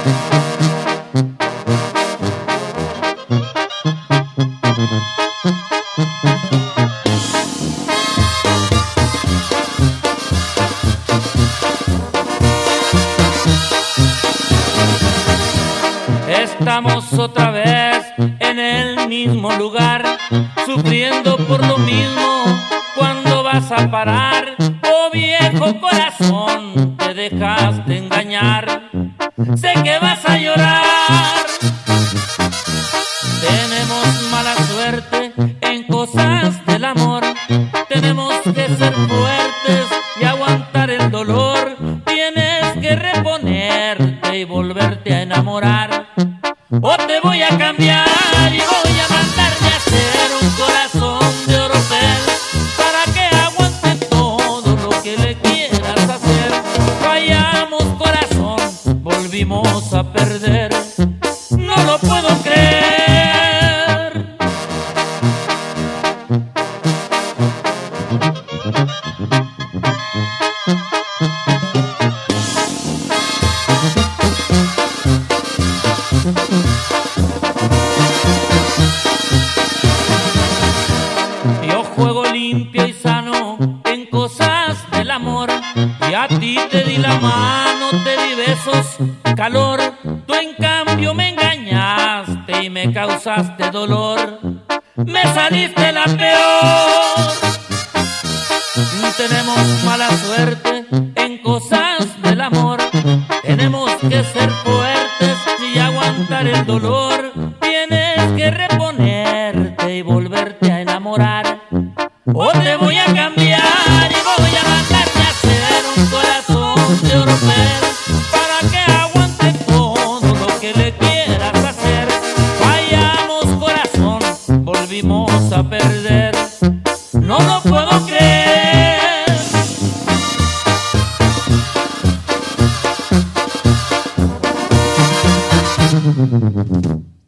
Estamos otra vez en el mismo lugar, sufriendo por lo mismo. ¿Cuándo vas a parar? Oh viejo corazón, te dejaste engañar. Sé que vas a llorar. Tenemos mala suerte en cosas del amor. Tenemos que ser fuertes y aguantar el dolor. Tienes que reponerte y volverte a enamorar. O te voy a cambiar y voy a mandarte a hacer un corazón de oropel para que aguante todo lo que le quieras hacer. Fallamos corazón, volvimos a perder. No lo puedo creer. Yo juego limpio y sano en cosas del amor, y a ti te di la mano, te di besos, calor. Tú en cambio me engañaste y me causaste dolor. Me saliste la peor. Tenemos mala suerte en cosas del amor. Tenemos que ser fuertes y aguantar el dolor. Tienes que reponerte y volverte a enamorar. O te voy a cambiar y voy a mandarte a hacer un corazón de oropel para que aguante todo lo que le quieras hacer. Fallamos corazón, volvimos a perder. No lo puedo creer.